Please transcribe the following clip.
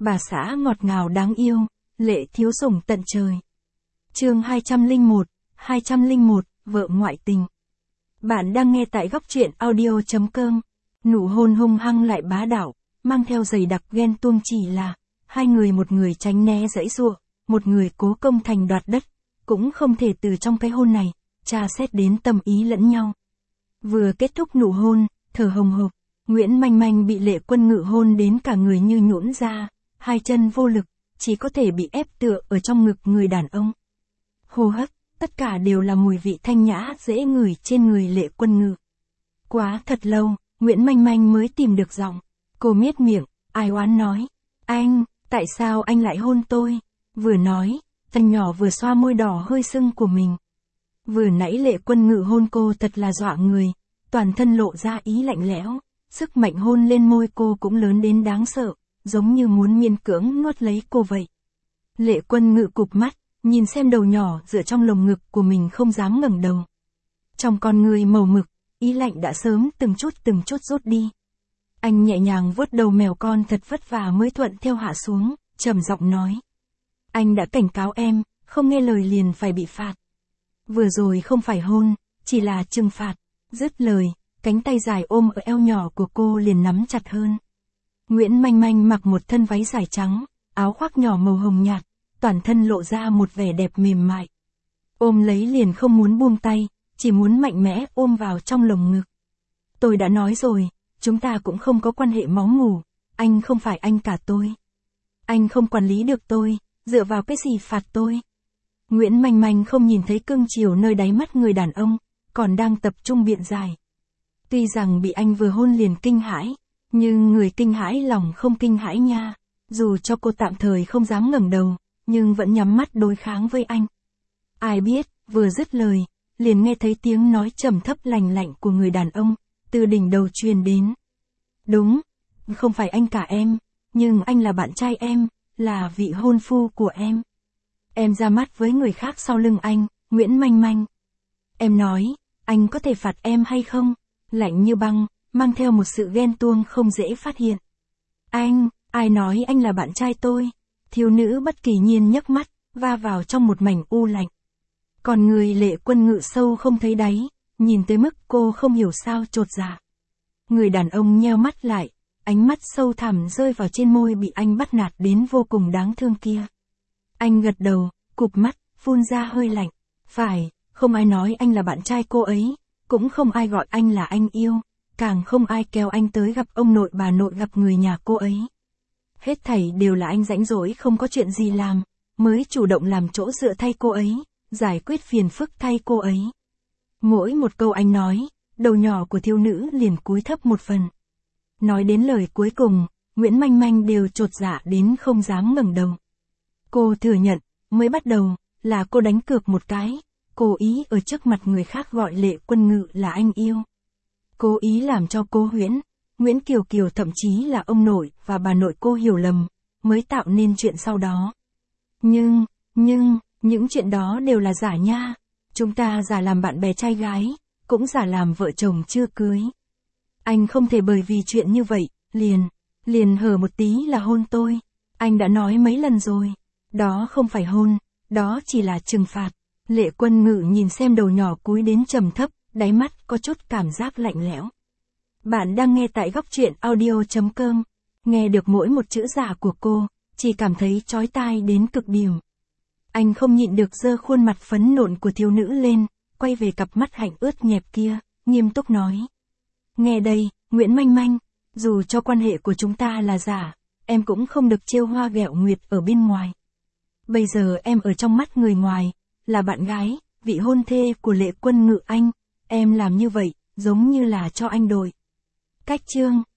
bà xã ngọt ngào đáng yêu, Lệ thiếu sủng tận trời. Chương 201, vợ ngoại tình. Bạn đang nghe tại góc truyện audio.com. Nụ hôn hung hăng lại bá đạo, mang theo dày đặc ghen tuông, chỉ là hai người, một người tránh né giãy giụa, một người cố công thành đoạt đất, cũng không thể từ trong cái hôn này tra xét đến tâm ý lẫn nhau. Vừa kết thúc nụ hôn, thở hồng hộc, Nguyễn Manh Manh bị Lệ Quân Ngự hôn đến cả người như nhũn ra, hai chân vô lực, chỉ có thể bị ép tựa ở trong ngực người đàn ông. Hô hấp, tất cả đều là mùi vị thanh nhã dễ ngửi trên người Lệ Quân Ngự. Quá thật lâu, Nguyễn Manh Manh mới tìm được giọng. Cô miết miệng, ai oán nói: "Anh, tại sao anh lại hôn tôi?" Vừa nói, tay nhỏ vừa xoa môi đỏ hơi sưng của mình. Vừa nãy Lệ Quân Ngự hôn cô thật là dọa người, toàn thân lộ ra ý lạnh lẽo, sức mạnh hôn lên môi cô cũng lớn đến đáng sợ, giống như muốn miễn cưỡng nuốt lấy cô vậy. Lệ Quân Ngự cụp mắt, nhìn xem đầu nhỏ dựa trong lồng ngực của mình không dám ngẩng đầu. Trong con người màu mực, ý lạnh đã sớm từng chút rút đi. Anh nhẹ nhàng vuốt đầu mèo con thật vất vả mới thuận theo hạ xuống, trầm giọng nói: "Anh đã cảnh cáo em, không nghe lời liền phải bị phạt. Vừa rồi không phải hôn, chỉ là trừng phạt." Dứt lời, cánh tay dài ôm ở eo nhỏ của cô liền nắm chặt hơn. Nguyễn Manh Manh mặc một thân váy dài trắng, áo khoác nhỏ màu hồng nhạt, toàn thân lộ ra một vẻ đẹp mềm mại. Ôm lấy liền không muốn buông tay, chỉ muốn mạnh mẽ ôm vào trong lồng ngực. "Tôi đã nói rồi, chúng ta cũng không có quan hệ máu mủ, anh không phải anh cả tôi. Anh không quản lý được tôi, dựa vào cái gì phạt tôi?" Nguyễn Manh Manh không nhìn thấy cương chiều nơi đáy mắt người đàn ông, còn đang tập trung biện giải. Tuy rằng bị anh vừa hôn liền kinh hãi, nhưng người kinh hãi lòng không kinh hãi nha. Dù cho cô tạm thời không dám ngẩng đầu, nhưng vẫn nhắm mắt đối kháng với anh. Ai biết, vừa dứt lời, liền nghe thấy tiếng nói trầm thấp lành lạnh của người đàn ông, từ đỉnh đầu truyền đến. "Đúng, không phải anh cả em, nhưng anh là bạn trai em, là vị hôn phu của em. Em ra mắt với người khác sau lưng anh, Nguyễn Manh Manh. Em nói, anh có thể phạt em hay không?" Lạnh như băng, mang theo một sự ghen tuông không dễ phát hiện. "Anh, ai nói anh là bạn trai tôi?" Thiếu nữ bất kỳ nhiên nhấc mắt, va vào trong một mảnh u lạnh. Còn người Lệ Quân Ngự sâu không thấy đáy, nhìn tới mức cô không hiểu sao chột dạ. Người đàn ông nheo mắt lại, ánh mắt sâu thẳm rơi vào trên môi bị anh bắt nạt đến vô cùng đáng thương kia. Anh gật đầu, cụp mắt, phun ra hơi lạnh. "Phải, không ai nói anh là bạn trai cô ấy, cũng không ai gọi anh là anh yêu, càng không ai kéo anh tới gặp ông nội bà nội, gặp người nhà cô ấy. Hết thảy đều là anh rãnh rỗi không có chuyện gì làm, mới chủ động làm chỗ dựa thay cô ấy, giải quyết phiền phức thay cô ấy." Mỗi một câu anh nói, đầu nhỏ của thiếu nữ liền cúi thấp một phần. Nói đến lời cuối cùng, Nguyễn Manh Manh đều chột dạ đến không dám ngẩng đầu. Cô thừa nhận, mới bắt đầu, là cô đánh cược một cái, cố ý ở trước mặt người khác gọi Lệ Quân Ngự là anh yêu. Cố ý làm cho cô Nguyễn Kiều Kiều, thậm chí là ông nội và bà nội cô hiểu lầm, mới tạo nên chuyện sau đó. Nhưng, những chuyện đó đều là giả nha. Chúng ta giả làm bạn bè trai gái, cũng giả làm vợ chồng chưa cưới. Anh không thể bởi vì chuyện như vậy, liền hở một tí là hôn tôi. Anh đã nói mấy lần rồi, đó không phải hôn, đó chỉ là trừng phạt." Lệ Quân Ngự nhìn xem đầu nhỏ cúi đến trầm thấp, đáy mắt có chút cảm giác lạnh lẽo. Bạn đang nghe tại góc truyện audio.com. Nghe được mỗi một chữ giả của cô, chỉ cảm thấy chói tai đến cực điểm. Anh không nhịn được giơ khuôn mặt phấn nộn của thiếu nữ lên, quay về cặp mắt hạnh ướt nhẹp kia, nghiêm túc nói: "Nghe đây, Nguyễn Manh Manh, dù cho quan hệ của chúng ta là giả, em cũng không được trêu hoa ghẹo nguyệt ở bên ngoài. Bây giờ em ở trong mắt người ngoài, là bạn gái, vị hôn thê của Lệ Quân Ngự anh, em làm như vậy, giống như là cho anh đổi. Cách chương."